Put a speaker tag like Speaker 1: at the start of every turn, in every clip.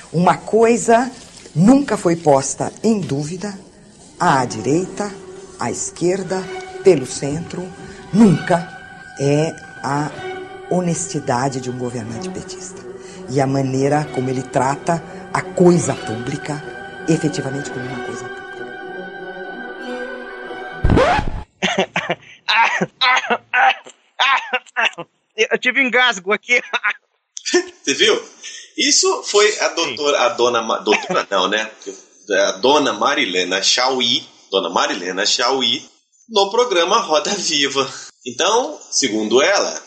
Speaker 1: Uma coisa nunca foi posta em dúvida: à direita, à esquerda, pelo centro, nunca é a honestidade de um governante petista. E a maneira como ele trata a coisa pública, efetivamente como uma coisa pública.
Speaker 2: Eu tive engasgo aqui.
Speaker 3: Você viu? Isso foi a dona Marilena Chaui, no programa Roda Viva. Então, segundo ela,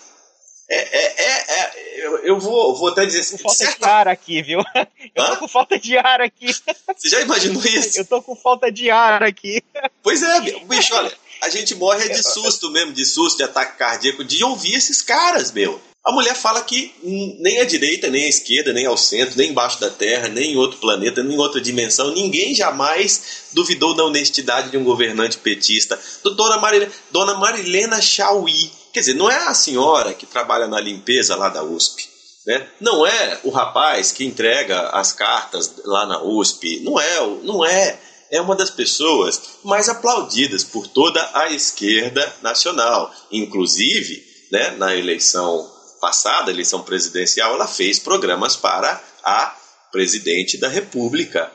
Speaker 3: eu vou até dizer assim...
Speaker 2: Com falta de ar aqui, viu? Eu tô com falta de ar aqui.
Speaker 3: Você já imaginou isso?
Speaker 2: Eu tô com falta de ar aqui.
Speaker 3: Pois é, bicho, olha, a gente morre de susto mesmo, de ataque cardíaco, de ouvir esses caras, meu. A mulher fala que nem à direita, nem à esquerda, nem ao centro, nem embaixo da terra, nem em outro planeta, nem em outra dimensão, ninguém jamais duvidou da honestidade de um governante petista. Dona Marilena Chaui. Quer dizer, não é a senhora que trabalha na limpeza lá da USP, né? Não é o rapaz que entrega as cartas lá na USP, não é. É uma das pessoas mais aplaudidas por toda a esquerda nacional. Inclusive, né, na eleição passada, eleição presidencial, ela fez programas para a presidente da República,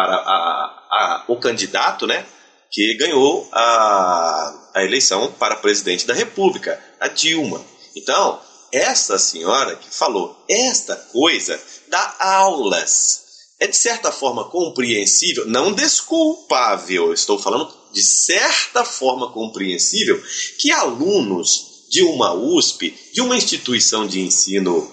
Speaker 3: para o candidato, né, que ganhou a eleição para presidente da República, a Dilma. Então, essa senhora que falou esta coisa dá aulas. É de certa forma compreensível, não desculpável, estou falando de certa forma compreensível, que alunos de uma USP, de uma instituição de ensino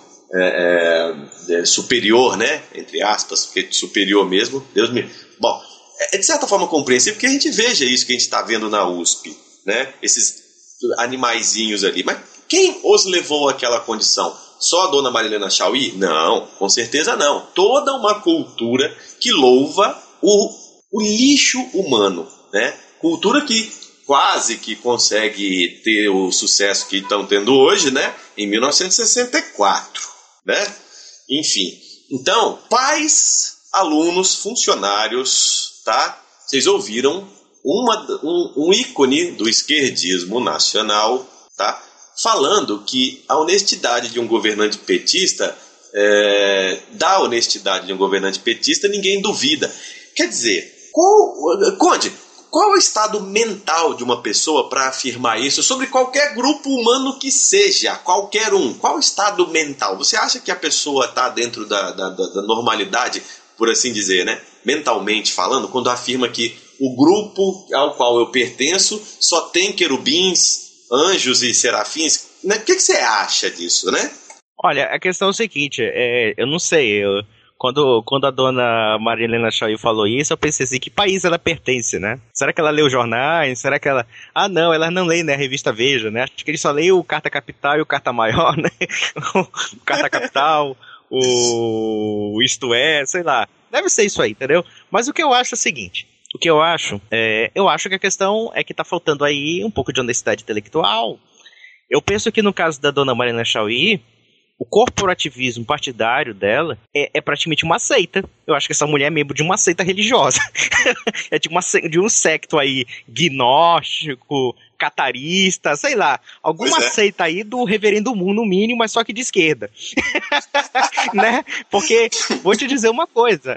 Speaker 3: superior, né, entre aspas, porque superior mesmo, Deus me... Bom, é de certa forma compreensível que a gente veja isso que a gente está vendo na USP, né, esses animaizinhos ali, mas quem os levou àquela condição? Só a dona Marilena Chaui? Não, com certeza não. Toda uma cultura que louva o lixo humano, né? Cultura que quase que consegue ter o sucesso que estão tendo hoje, né? Em 1964, né? Enfim. Então, pais, alunos, funcionários, tá? Vocês ouviram um ícone do esquerdismo nacional, tá? Falando que a honestidade de um governante petista, da honestidade de um governante petista, ninguém duvida. Quer dizer, qual é o estado mental de uma pessoa para afirmar isso sobre qualquer grupo humano que seja, qualquer um? Qual o estado mental? Você acha que a pessoa está dentro da normalidade, por assim dizer, né? Mentalmente falando, quando afirma que o grupo ao qual eu pertenço só tem querubins, anjos e serafins? Né? O que você acha disso, né?
Speaker 2: Olha, a questão é o seguinte, eu não sei, quando a dona Marilena Chaui falou isso, eu pensei assim, que país ela pertence, né? Será que ela lê os jornais? Será que ela... Ah, não, ela não lê, né, a revista Veja, né? Acho que ele só lê o Carta Capital e o Carta Maior, né? O Carta Capital, o Isto É, sei lá. Deve ser isso aí, entendeu? Mas o que eu acho é o seguinte... eu acho que a questão é que tá faltando aí um pouco de honestidade intelectual. Eu penso que no caso da dona Marilena Chaui, o corporativismo partidário dela é praticamente uma seita. Eu acho que essa mulher é membro de uma seita religiosa. É de um secto aí gnóstico, catarista, sei lá. Alguma seita aí do reverendo Moon, no mínimo, mas só que de esquerda. Né? Porque, vou te dizer uma coisa.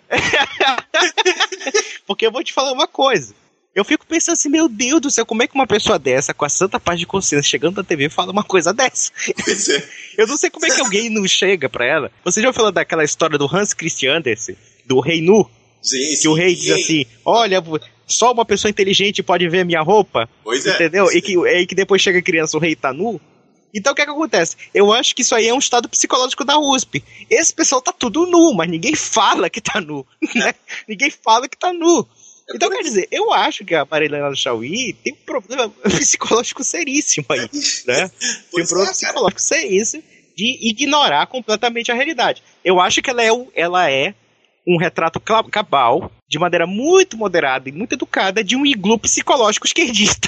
Speaker 2: Porque eu vou te falar uma coisa. Eu fico pensando assim, meu Deus do céu, como é que uma pessoa dessa, com a santa paz de consciência, chegando na TV, fala uma coisa dessa? Eu não sei como é que alguém não chega pra ela. Você já falou daquela história do Hans Christian Andersen, do Rei Nu?
Speaker 3: Sim,
Speaker 2: que o rei diz assim, olha, só uma pessoa inteligente pode ver a minha roupa.
Speaker 3: Pois
Speaker 2: entendeu? E que depois chega a criança, o rei tá nu. Então o que acontece? Eu acho que isso aí é um estado psicológico da USP. Esse pessoal tá tudo nu, mas ninguém fala que tá nu. Né? Ninguém fala que tá nu. Então, quer dizer, eu acho que a Marilena Chaui tem um problema psicológico seríssimo aí, né? Tem um problema psicológico seríssimo de ignorar completamente a realidade. Eu acho que ela é um retrato cabal, de maneira muito moderada e muito educada, de um iglu psicológico esquerdista.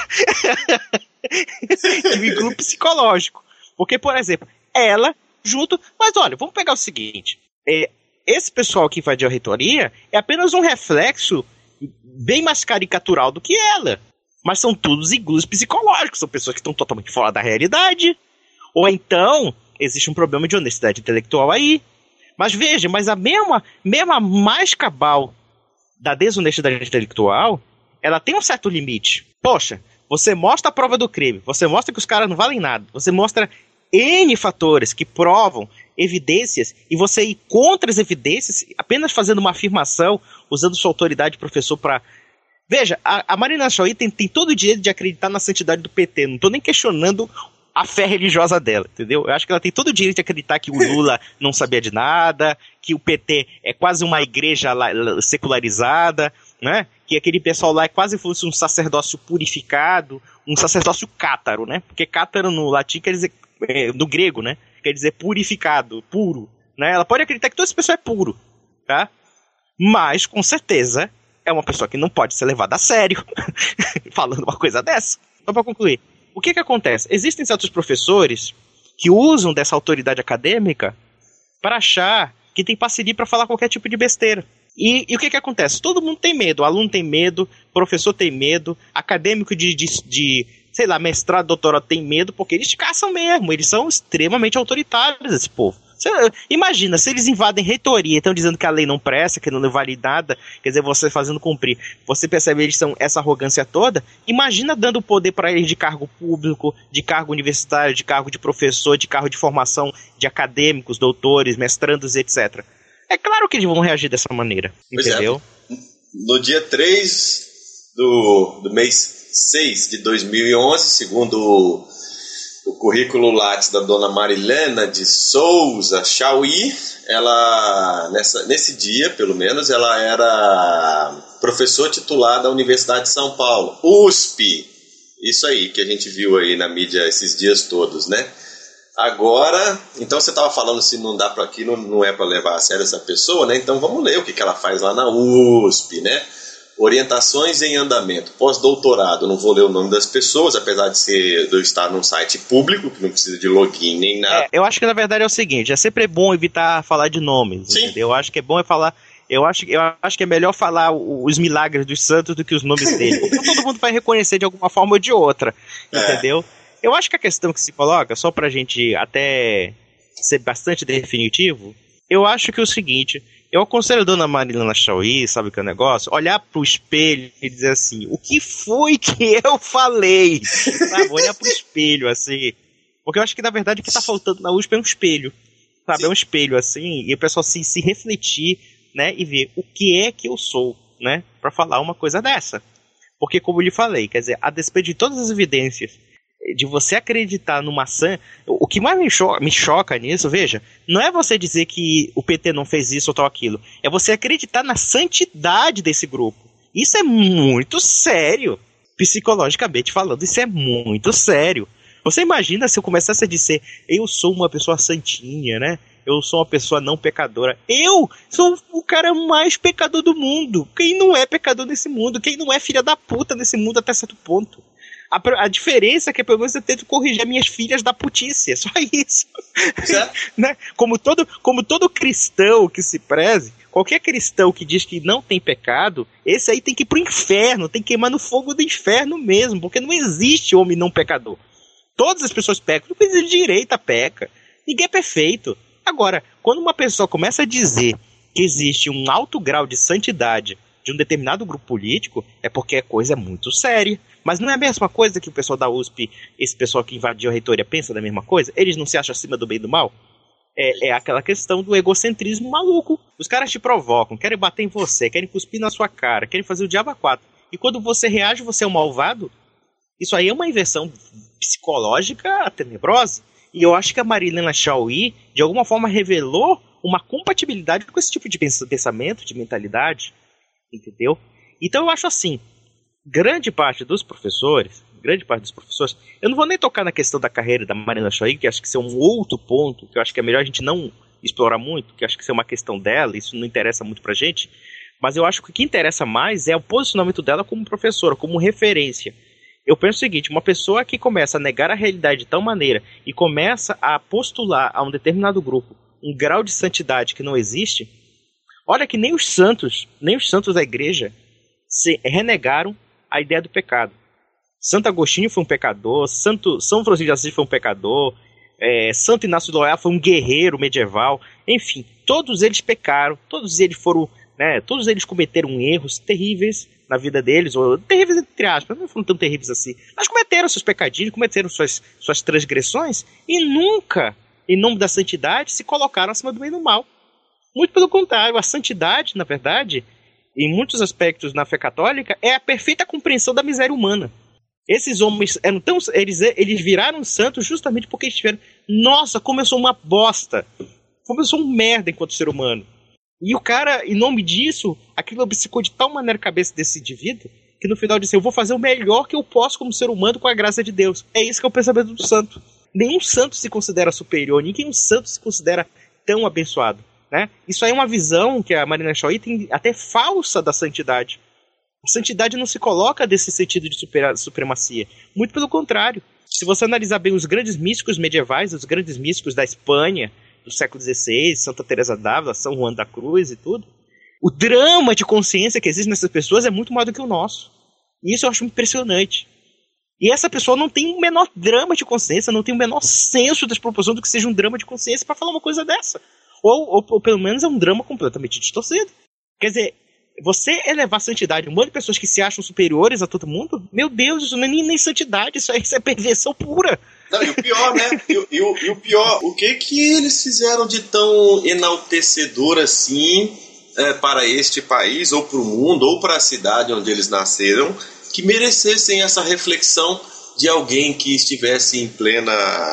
Speaker 2: De um iglu psicológico. Porque, por exemplo, ela, junto... Mas olha, vamos pegar o seguinte... esse pessoal que invadiu a reitoria é apenas um reflexo bem mais caricatural do que ela. Mas são todos iglus psicológicos, são pessoas que estão totalmente fora da realidade. Ou então, existe um problema de honestidade intelectual aí. Mas veja, mas a mesma mais cabal da desonestidade intelectual, ela tem um certo limite. Poxa, você mostra a prova do crime, você mostra que os caras não valem nada, você mostra N fatores que provam evidências e você ir contra as evidências apenas fazendo uma afirmação, usando sua autoridade de professor para... Veja, a Marina Chauí tem todo o direito de acreditar na santidade do PT, não estou nem questionando a fé religiosa dela, entendeu? Eu acho que ela tem todo o direito de acreditar que o Lula não sabia de nada, que o PT é quase uma igreja secularizada, né? Que aquele pessoal lá é quase fosse um sacerdócio purificado, um sacerdócio cátaro, né? Porque cátaro no latim quer dizer, no grego, né? Quer dizer purificado, puro, né? Ela pode acreditar que toda essa pessoa é puro, tá? Mas, com certeza, é uma pessoa que não pode ser levada a sério falando uma coisa dessa. Então, para concluir, o que acontece? Existem certos professores que usam dessa autoridade acadêmica para achar que tem parceria para falar qualquer tipo de besteira. E o que acontece? Todo mundo tem medo, o aluno tem medo, o professor tem medo, acadêmico de sei lá, mestrado, doutorado tem medo, porque eles caçam mesmo, eles são extremamente autoritários, esse povo. Imagina, se eles invadem reitoria e estão dizendo que a lei não presta, que não vale nada, quer dizer, você fazendo cumprir, você percebe eles são essa arrogância toda, imagina dando poder para eles de cargo público, de cargo universitário, de cargo de professor, de cargo de formação de acadêmicos, doutores, mestrandos, etc. É claro que eles vão reagir dessa maneira, entendeu?
Speaker 3: No dia 3 do mês 6 de 2011, segundo o currículo Lattes da dona Marilena de Souza Chauí, ela, nesse dia, pelo menos, ela era professor titular da Universidade de São Paulo, USP. Isso aí que a gente viu aí na mídia esses dias todos, né? Agora, então você estava falando se não dá para aqui, não é para levar a sério essa pessoa, né? Então vamos ler o que ela faz lá na USP, né? Orientações em andamento, pós-doutorado, não vou ler o nome das pessoas, apesar de eu estar num site público, que não precisa de login nem nada.
Speaker 2: Eu acho que na verdade é o seguinte, é sempre bom evitar falar de nomes, entendeu? Eu acho que é bom falar, eu acho que é melhor falar os milagres dos santos do que os nomes deles, porque todo mundo vai reconhecer de alguma forma ou de outra, entendeu? Eu acho que a questão que se coloca, só pra gente até ser bastante definitivo, eu acho que é o seguinte... Eu aconselho a dona Marilena Chauí, sabe o que é o negócio? Olhar pro espelho e dizer assim, o que foi que eu falei? Sabe? Olhar pro espelho, assim. Porque eu acho que, na verdade, o que tá faltando na USP é um espelho. Sabe? É um espelho, assim, e o pessoal se refletir, né? E ver o que é que eu sou, né? Pra falar uma coisa dessa. Porque, como eu lhe falei, quer dizer, a despeito de todas as evidências de você acreditar numa maçã, o que mais me choca nisso, veja, não é você dizer que o PT não fez isso ou tal aquilo, é você acreditar na santidade desse grupo. Isso é muito sério, psicologicamente falando, isso é muito sério. Você imagina se eu começasse a dizer, eu sou uma pessoa santinha, né? Eu sou uma pessoa não pecadora. Eu sou o cara mais pecador do mundo. Quem não é pecador nesse mundo? Quem não é filha da puta nesse mundo até certo ponto? A diferença é que pelo menos eu tento corrigir as minhas filhas da putice, é só isso. Né? Como todo cristão que se preze, qualquer cristão que diz que não tem pecado, esse aí tem que ir pro inferno, tem que queimar no fogo do inferno mesmo, porque não existe homem não pecador. Todas as pessoas pecam, não precisa de direita peca, ninguém é perfeito. Agora, quando uma pessoa começa a dizer que existe um alto grau de santidade de um determinado grupo político, é porque a coisa é muito séria. Mas não é a mesma coisa que o pessoal da USP, esse pessoal que invadiu a reitoria, pensa da mesma coisa? Eles não se acham acima do bem e do mal? É aquela questão do egocentrismo maluco. Os caras te provocam, querem bater em você, querem cuspir na sua cara, querem fazer o diabo a quatro. E quando você reage, você é um malvado? Isso aí é uma inversão psicológica tenebrosa. E eu acho que a Marilena Chauí, de alguma forma, revelou uma compatibilidade com esse tipo de pensamento, de mentalidade. Entendeu? Então eu acho assim, grande parte dos professores, eu não vou nem tocar na questão da carreira da Marilena Chauí, que acho que isso é um outro ponto, que eu acho que é melhor a gente não explorar muito, que acho que isso é uma questão dela, isso não interessa muito pra gente, mas eu acho que o que interessa mais é o posicionamento dela como professora, como referência. Eu penso o seguinte, uma pessoa que começa a negar a realidade de tal maneira e começa a postular a um determinado grupo um grau de santidade que não existe, Olha que nem os santos da igreja se renegaram a ideia do pecado. Santo Agostinho foi um pecador, São Francisco de Assis foi um pecador, Santo Inácio de Loyola foi um guerreiro medieval, enfim, todos eles pecaram, todos eles cometeram erros terríveis na vida deles, ou terríveis entre aspas, não foram tão terríveis assim, mas cometeram seus pecadinhos, cometeram suas transgressões, e nunca, em nome da santidade, se colocaram acima do bem e do mal. Muito pelo contrário, a santidade, na verdade, em muitos aspectos na fé católica, é a perfeita compreensão da miséria humana. Esses homens eles viraram santos justamente porque eles tiveram, nossa, como eu sou uma bosta, como eu sou um merda enquanto ser humano. E o cara, em nome disso, aquilo obcecou de tal maneira a cabeça desse indivíduo, que no final disse, eu vou fazer o melhor que eu posso como ser humano com a graça de Deus. É isso que é o pensamento do santo. Nenhum santo se considera superior, nenhum santo se considera tão abençoado, né? Isso aí é uma visão que a Marina Chauí tem até falsa da santidade. A santidade não se coloca desse sentido de supremacia. Muito pelo contrário. Se você analisar bem os grandes místicos medievais, os grandes místicos da Espanha, do século XVI, Santa Teresa d'Ávila, São Juan da Cruz e tudo, o drama de consciência que existe nessas pessoas é muito maior do que o nosso. E isso eu acho impressionante. E essa pessoa não tem o menor drama de consciência, não tem o menor senso das proporções do que seja um drama de consciência para falar uma coisa dessa. Ou pelo menos é um drama completamente distorcido. Quer dizer, você elevar a santidade, um monte de pessoas que se acham superiores a todo mundo, meu Deus, isso não é nem santidade, isso é perversão pura.
Speaker 3: Não, e o pior, né? E o pior, o que eles fizeram de tão enaltecedor assim para este país, ou para o mundo, ou para a cidade onde eles nasceram, que merecessem essa reflexão de alguém que estivesse em plena...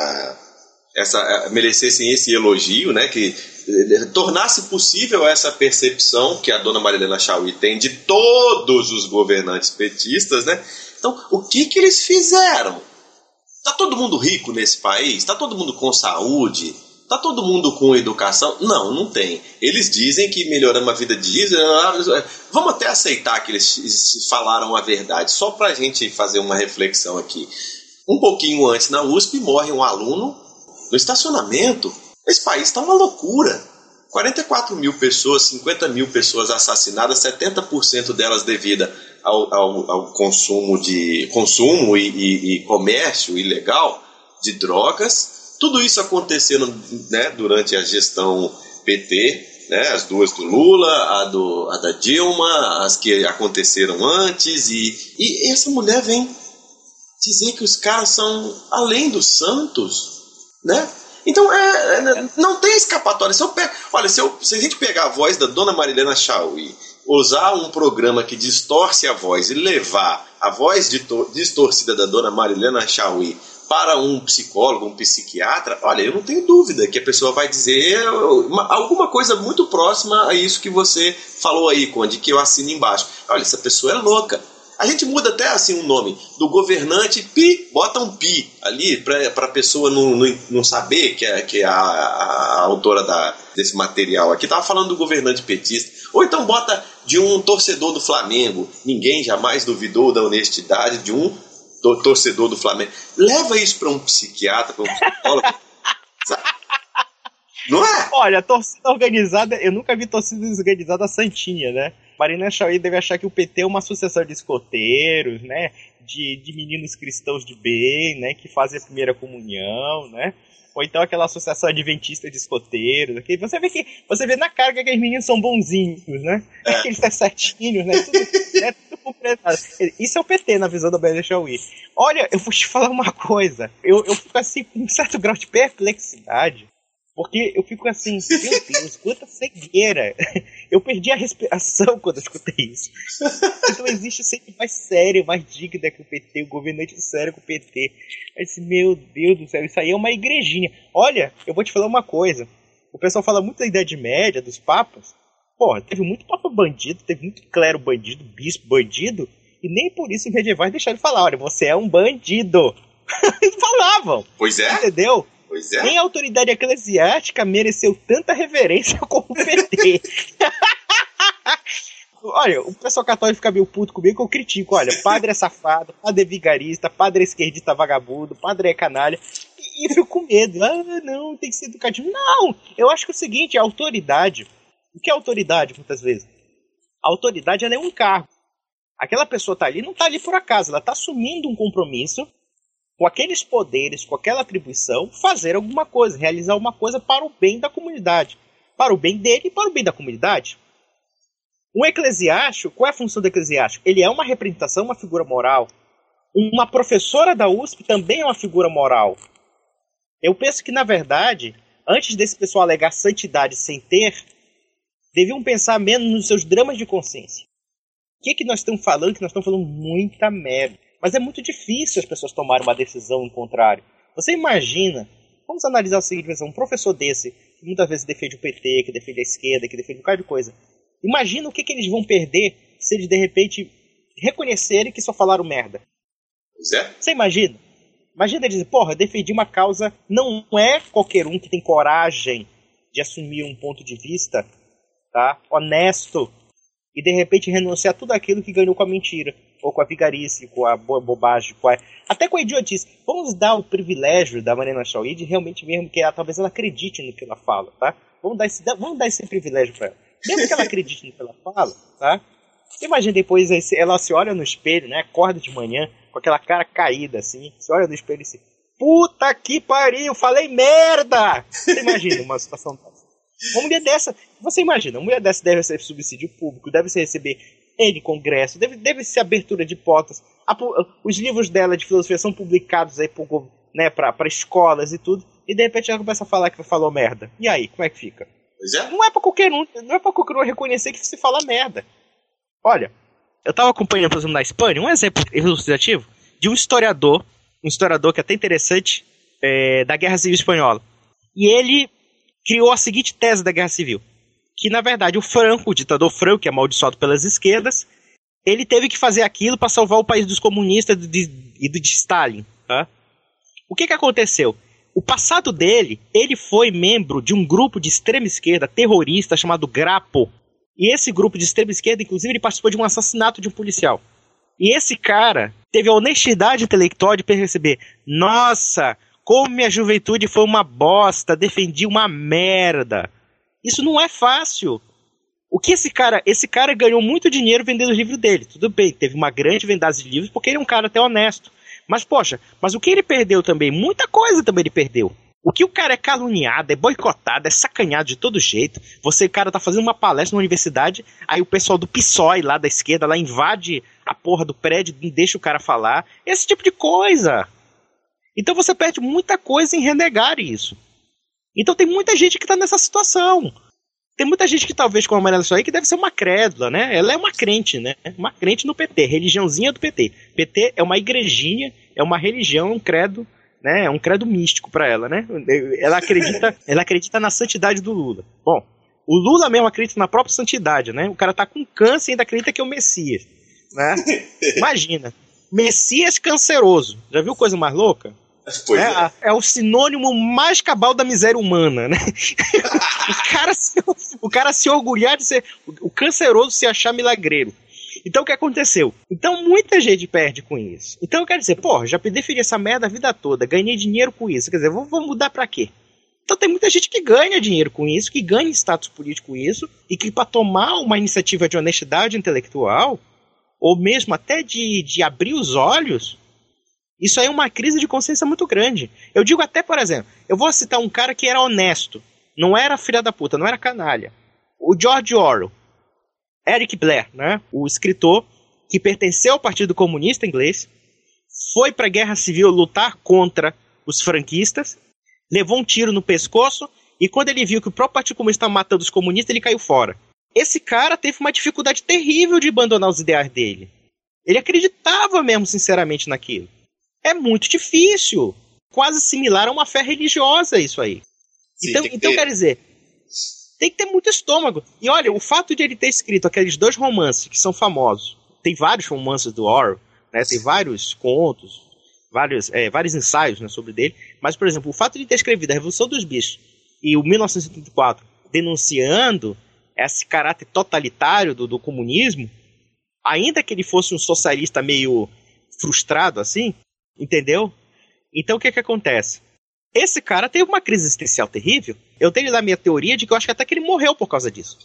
Speaker 3: merecessem esse elogio, né? Que tornasse possível essa percepção que a dona Marilena Chauí tem de todos os governantes petistas, né? Então, o que eles fizeram? Tá todo mundo rico nesse país? Tá todo mundo com saúde? Tá todo mundo com educação? Não tem. Eles dizem que melhoramos a vida de Israel. Vamos até aceitar que eles falaram a verdade, só pra gente fazer uma reflexão aqui. Um pouquinho antes, na USP, morre um aluno no estacionamento. Esse país está uma loucura. 44 mil pessoas, 50 mil pessoas assassinadas, 70% delas devido ao consumo e comércio ilegal de drogas. Tudo isso acontecendo, né, durante a gestão PT, né, as duas do Lula, a da Dilma, as que aconteceram antes. E essa mulher vem dizer que os caras são além dos santos, né? Então, não tem escapatória. Se a gente pegar a voz da dona Marilena Chauí, usar um programa que distorce a voz e levar a voz distorcida da dona Marilena Chauí para um psicólogo, um psiquiatra, olha, eu não tenho dúvida que a pessoa vai dizer alguma coisa muito próxima a isso que você falou aí, Conde, que eu assino embaixo. Olha, essa pessoa é louca. A gente muda até assim o nome do governante, pi, bota um pi ali para a pessoa não saber que é a autora desse material aqui. Estava falando do governante petista. Ou então bota de um torcedor do Flamengo. Ninguém jamais duvidou da honestidade de um torcedor do Flamengo. Leva isso para um psiquiatra, para um psicólogo. Sabe? Não é?
Speaker 2: Olha, torcida organizada, eu nunca vi torcida organizada santinha, né? Marina Chauí deve achar que o PT é uma associação de escoteiros, né? De meninos cristãos de bem, né? Que fazem a primeira comunhão, né? Ou então aquela associação adventista de escoteiros. Aqui. Você vê na cara que aqueles meninos são bonzinhos, né? Aqueles certinhos, né? Tudo completado. Isso é o PT na visão da Marina Chauí. Olha, eu vou te falar uma coisa. Eu fico assim com um certo grau de perplexidade. Porque eu fico assim, meu Deus, quanta cegueira. Eu perdi a respiração quando eu escutei isso. Então existe sempre mais sério, mais digna que o PT, o governante sério que o PT. Eu disse, meu Deus do céu, isso aí é uma igrejinha. Olha, eu vou te falar uma coisa. O pessoal fala muito da Idade Média, dos papas. Porra, teve muito papa bandido, teve muito clero bandido, bispo bandido. E nem por isso os medievais deixaram de falar, olha, você é um bandido. Eles falavam.
Speaker 3: Pois é.
Speaker 2: Entendeu?
Speaker 3: Pois é.
Speaker 2: Nem a autoridade eclesiástica mereceu tanta reverência como o PT. Olha, o pessoal católico fica meio puto comigo que eu critico. Olha, padre é safado, padre é vigarista, padre é esquerdista vagabundo, padre é canalha. E eu fico com medo. Ah, não, tem que ser educativo. Não, eu acho que é o seguinte, a autoridade, O que é autoridade, muitas vezes? A autoridade ela é um cargo. Aquela pessoa está ali, não está ali por acaso, ela está assumindo um compromisso com aqueles poderes, com aquela atribuição, fazer alguma coisa, realizar uma coisa para o bem da comunidade. Para o bem dele e para o bem da comunidade. Um eclesiástico, qual é a função do eclesiástico? Ele é uma representação, uma figura moral. Uma professora da USP também é uma figura moral. Eu penso que, na verdade, antes desse pessoal alegar santidade sem ter, deviam pensar menos nos seus dramas de consciência. O que nós estamos falando? Que nós estamos falando muita merda. Mas é muito difícil as pessoas tomarem uma decisão ao contrário. Você imagina, vamos analisar o seguinte, um professor desse, que muitas vezes defende o PT, que defende a esquerda, que defende um bocado de coisa. Imagina o que eles vão perder se eles, de repente, reconhecerem que só falaram merda. Você imagina? Imagina eles dizerem, porra, eu defendi uma causa, não é qualquer um que tem coragem de assumir um ponto de vista, tá, honesto, e de repente renunciar a tudo aquilo que ganhou com a mentira, ou com a vigarice, com a bobagem, até com a idiotice. Vamos dar o privilégio da Mariana Chauí de realmente mesmo que talvez ela acredite no que ela fala, tá? Vamos dar esse privilégio para ela. Mesmo que ela acredite no que ela fala, tá? Imagina depois, ela se olha no espelho, né? Acorda de manhã, com aquela cara caída, assim. Se olha no espelho e diz, puta que pariu, falei merda! Você imagina uma situação dessa. Uma mulher dessa, você imagina, uma mulher dessa deve receber subsídio público, deve receber N congresso, deve ser abertura de portas. Os livros dela de filosofia são publicados aí para escolas e tudo. E de repente ela começa a falar que falou merda. E aí, como é que fica?
Speaker 3: Pois é.
Speaker 2: Não é pra qualquer um reconhecer que você fala merda. Olha, eu tava acompanhando, por exemplo, na Espanha, um exemplo ilustrativo de um historiador que é até interessante, da Guerra Civil Espanhola. E ele criou a seguinte tese da Guerra Civil, que na verdade o ditador Franco, que é amaldiçoado pelas esquerdas, ele teve que fazer aquilo para salvar o país dos comunistas e de Stalin. Tá? O que aconteceu? O passado dele, ele foi membro de um grupo de extrema esquerda terrorista chamado Grapo. E esse grupo de extrema esquerda, inclusive, ele participou de um assassinato de um policial. E esse cara teve a honestidade intelectual de perceber, nossa, como minha juventude foi uma bosta, defendi uma merda. Isso não é fácil. O que esse cara ganhou muito dinheiro vendendo os livros dele. Tudo bem, teve uma grande vendagem de livros porque ele é um cara até honesto. Mas, poxa, o que ele perdeu também? Muita coisa também ele perdeu. O que o cara é caluniado, é boicotado, é sacanhado de todo jeito. O cara tá fazendo uma palestra na universidade, aí o pessoal do PSOE lá da esquerda lá invade a porra do prédio, não deixa o cara falar. Esse tipo de coisa. Então você perde muita coisa em renegar isso. Então tem muita gente que tá nessa situação. Tem muita gente que talvez, como a Mariana Chauí, que deve ser uma crédula, né? Ela é uma crente, né? Uma crente no PT, religiãozinha do PT. PT é uma igrejinha, é uma religião, um credo, né? É um credo místico para ela, né? Ela acredita na santidade do Lula. Bom, o Lula mesmo acredita na própria santidade, né? O cara tá com câncer e ainda acredita que é o Messias, né? Imagina, Messias canceroso. Já viu coisa mais louca?
Speaker 3: Pois
Speaker 2: é o sinônimo mais cabal da miséria humana, né? o cara se orgulhar de ser o canceroso, se achar milagreiro. Então o que aconteceu? Então muita gente perde com isso. Então eu quero dizer, porra, já defini essa merda a vida toda, ganhei dinheiro com isso, quer dizer, vou mudar pra quê? Então tem muita gente que ganha dinheiro com isso, que ganha status político com isso, e que para tomar uma iniciativa de honestidade intelectual, ou mesmo até de abrir os olhos, isso aí é uma crise de consciência muito grande. Eu digo até, por exemplo, eu vou citar um cara que era honesto, não era filha da puta, não era canalha. O George Orwell, Eric Blair, né? O escritor que pertenceu ao Partido Comunista Inglês, foi para a Guerra Civil lutar contra os franquistas, levou um tiro no pescoço e quando ele viu que o próprio Partido Comunista estava matando os comunistas, ele caiu fora. Esse cara teve uma dificuldade terrível de abandonar os ideais dele. Ele acreditava mesmo sinceramente naquilo. É muito difícil. Quase similar a uma fé religiosa isso aí. Sim, então quer dizer, tem que ter muito estômago. E olha, o fato de ele ter escrito aqueles 2 romances que são famosos, tem vários romances do Orwell, né, tem vários contos, vários ensaios, né, sobre dele, mas, por exemplo, o fato de ele ter escrevido A Revolução dos Bichos e o 1974 denunciando esse caráter totalitário do comunismo, ainda que ele fosse um socialista meio frustrado assim, entendeu? Então o que acontece? Esse cara teve uma crise existencial terrível. Eu tenho lá a minha teoria de que eu acho que até que ele morreu por causa disso.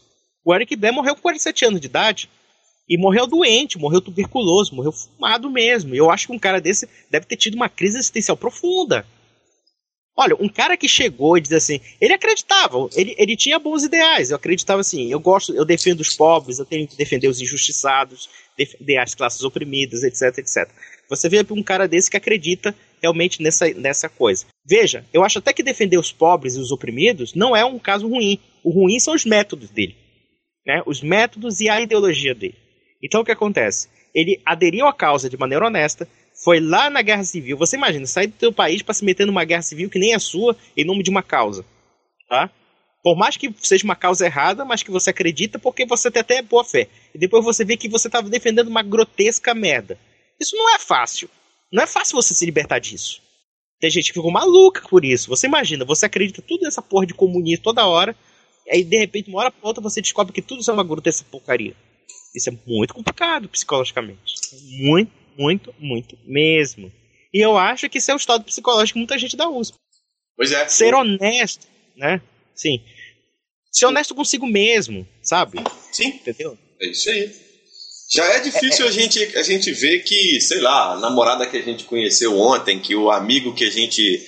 Speaker 2: O Eric Blair morreu com 47 anos de idade. E morreu doente, morreu tuberculoso, morreu fumado mesmo. E eu acho que um cara desse deve ter tido uma crise existencial profunda. Olha, um cara que chegou e diz assim, ele acreditava, ele tinha bons ideais, eu acreditava assim, eu defendo os pobres, eu tenho que defender os injustiçados, defender as classes oprimidas, etc, etc. Você vê um cara desse que acredita realmente nessa coisa. Veja, eu acho até que defender os pobres e os oprimidos não é um caso ruim. O ruim são os métodos dele, né? Os métodos e a ideologia dele. Então o que acontece? Ele aderiu à causa de maneira honesta, foi lá na guerra civil. Você imagina, sair do teu país para se meter numa guerra civil que nem a sua, em nome de uma causa. Tá? Por mais que seja uma causa errada, mas que você acredita porque você tem até boa fé. E depois você vê que você estava defendendo uma grotesca merda. Isso não é fácil. Não é fácil você se libertar disso. Tem gente que ficou maluca por isso. Você imagina, você acredita tudo nessa porra de comunismo toda hora, aí de repente, uma hora pra outra, você descobre que tudo isso é uma grotesca porcaria. Isso é muito complicado psicologicamente. Muito, muito, muito mesmo. E eu acho que isso é o estado psicológico de muita gente da USP.
Speaker 3: Pois é.
Speaker 2: Ser honesto, né? Sim. Ser honesto consigo mesmo, sabe?
Speaker 3: Sim.
Speaker 2: Entendeu?
Speaker 3: É isso aí. Já é difícil a gente ver que, sei lá, a namorada que a gente conheceu ontem, que o amigo que a gente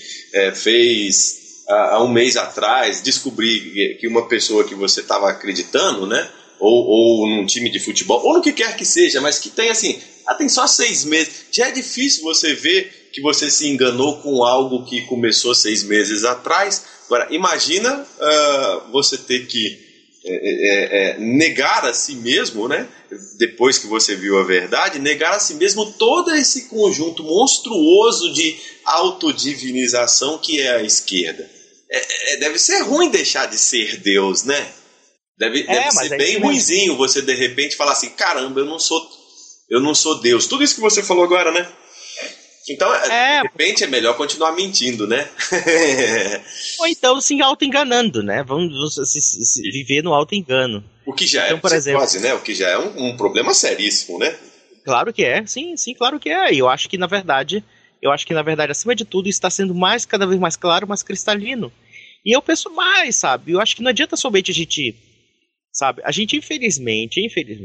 Speaker 3: fez há um mês atrás, descobrir que uma pessoa que você estava acreditando, né? Ou num time de futebol, ou no que quer que seja, mas que tem assim, tem só 6 meses. Já é difícil você ver que você se enganou com algo que começou 6 meses atrás. Agora, imagina você ter que negar a si mesmo, né? Depois que você viu a verdade, negar a si mesmo todo esse conjunto monstruoso de autodivinização que é a esquerda. Deve ser ruim deixar de ser Deus, né? Deve ser bem ruinzinho você de repente falar assim, caramba, eu não sou Deus. Tudo isso que você falou agora, né? Então, de repente é melhor continuar mentindo, né?
Speaker 2: Ou então se auto-enganando, né? Vamos viver no auto-engano.
Speaker 3: O que já então, psicose, né? O que já é um problema seríssimo, né?
Speaker 2: Claro que é, sim, claro que é. E eu acho que na verdade, acima de tudo, está sendo cada vez mais claro, mais cristalino. E eu penso mais, sabe? Eu acho que não adianta somente a gente... Sabe? A gente, infelizmente,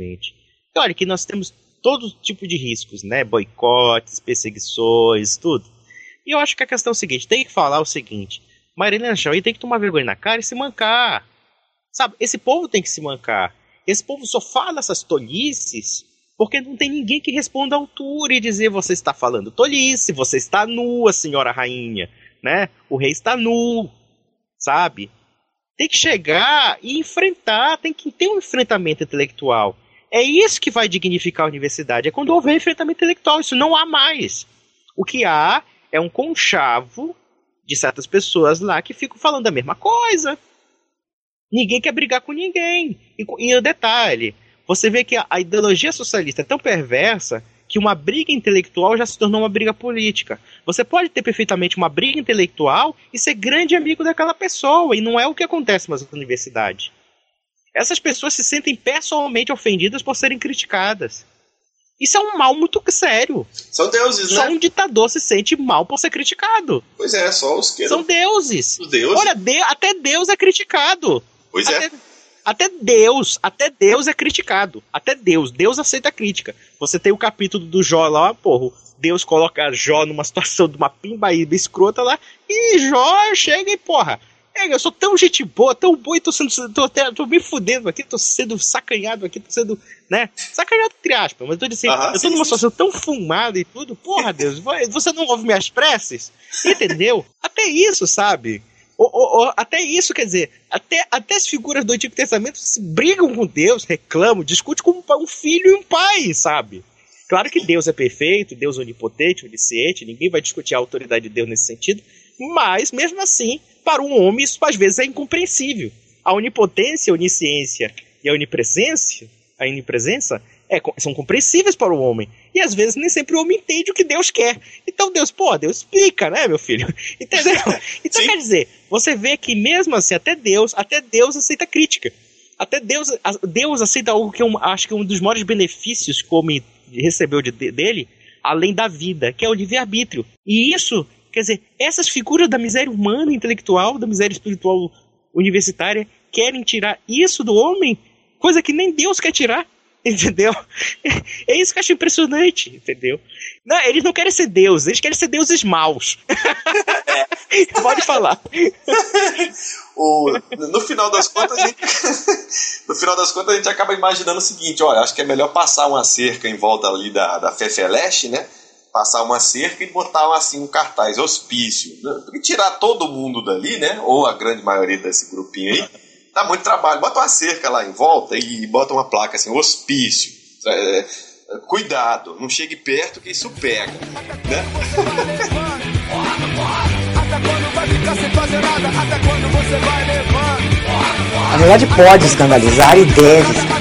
Speaker 2: olha que nós temos todo tipo de riscos, né? Boicotes, perseguições, tudo. E eu acho que a questão é o seguinte, tem que falar o seguinte, Marilena Chauí tem que tomar vergonha na cara e se mancar. Sabe? Esse povo tem que se mancar. Esse povo só fala essas tolices porque não tem ninguém que responda à altura e dizer você está falando tolice, você está nua, senhora rainha, né? O rei está nu, sabe? Tem que chegar e enfrentar, tem que ter um enfrentamento intelectual. É isso que vai dignificar a universidade, é quando houver enfrentamento intelectual, isso não há mais. O que há é um conchavo de certas pessoas lá que ficam falando a mesma coisa. Ninguém quer brigar com ninguém. E o detalhe, você vê que a ideologia socialista é tão perversa que uma briga intelectual já se tornou uma briga política. Você pode ter perfeitamente uma briga intelectual e ser grande amigo daquela pessoa, e não é o que acontece mais na universidade. Essas pessoas se sentem pessoalmente ofendidas por serem criticadas. Isso é um mal muito sério.
Speaker 3: São deuses, né?
Speaker 2: Só um ditador se sente mal por ser criticado.
Speaker 3: Pois é, só os que...
Speaker 2: São deuses.
Speaker 3: Os deuses.
Speaker 2: Olha, até Deus é criticado.
Speaker 3: Pois é.
Speaker 2: Até Deus é criticado. Até Deus aceita a crítica. Você tem o capítulo do Jó lá, porra, Deus coloca Jó numa situação de uma pimbaíba escrota lá, e Jó chega e, porra, eu sou tão gente boa, tão boa, e tô me fudendo aqui, tô sendo sacanhado aqui, tô sendo, né, sacanhado entre aspas, mas tô dizendo, eu tô numa situação tão fumada e tudo, porra, Deus, você não ouve minhas preces? Entendeu? Até isso, sabe? Até isso, quer dizer, até as figuras do Antigo Testamento brigam com Deus, reclamam, discutem como um filho e um pai, sabe? Claro que Deus é perfeito, Deus é onipotente, onisciente, ninguém vai discutir a autoridade de Deus nesse sentido, mas, mesmo assim, para um homem isso às vezes é incompreensível. A onipotência, a onisciência e a onipresença são compreensíveis para o homem. E às vezes nem sempre o homem entende o que Deus quer. Então Deus explica, né, meu filho? Entendeu? Então quer dizer, você vê que mesmo assim, até Deus aceita crítica. Até Deus aceita algo que eu acho que é um dos maiores benefícios que o homem recebeu dele, além da vida, que é o livre-arbítrio. E isso, quer dizer, essas figuras da miséria humana intelectual, da miséria espiritual universitária, querem tirar isso do homem coisa que nem Deus quer tirar. Entendeu? É isso que eu acho impressionante, entendeu? Não, eles não querem ser deuses, eles querem ser deuses maus. Pode falar.
Speaker 3: No final das contas, a gente acaba imaginando o seguinte: olha, acho que é melhor passar uma cerca em volta ali da Fefeleche, né? Passar uma cerca e botar assim um cartaz, hospício. Porque tirar todo mundo dali, né? Ou a grande maioria desse grupinho aí, dá muito trabalho. Bota uma cerca lá em volta e bota uma placa assim, hospício. Cuidado, não chegue perto que isso pega, né?
Speaker 1: Na verdade, pode escandalizar e deve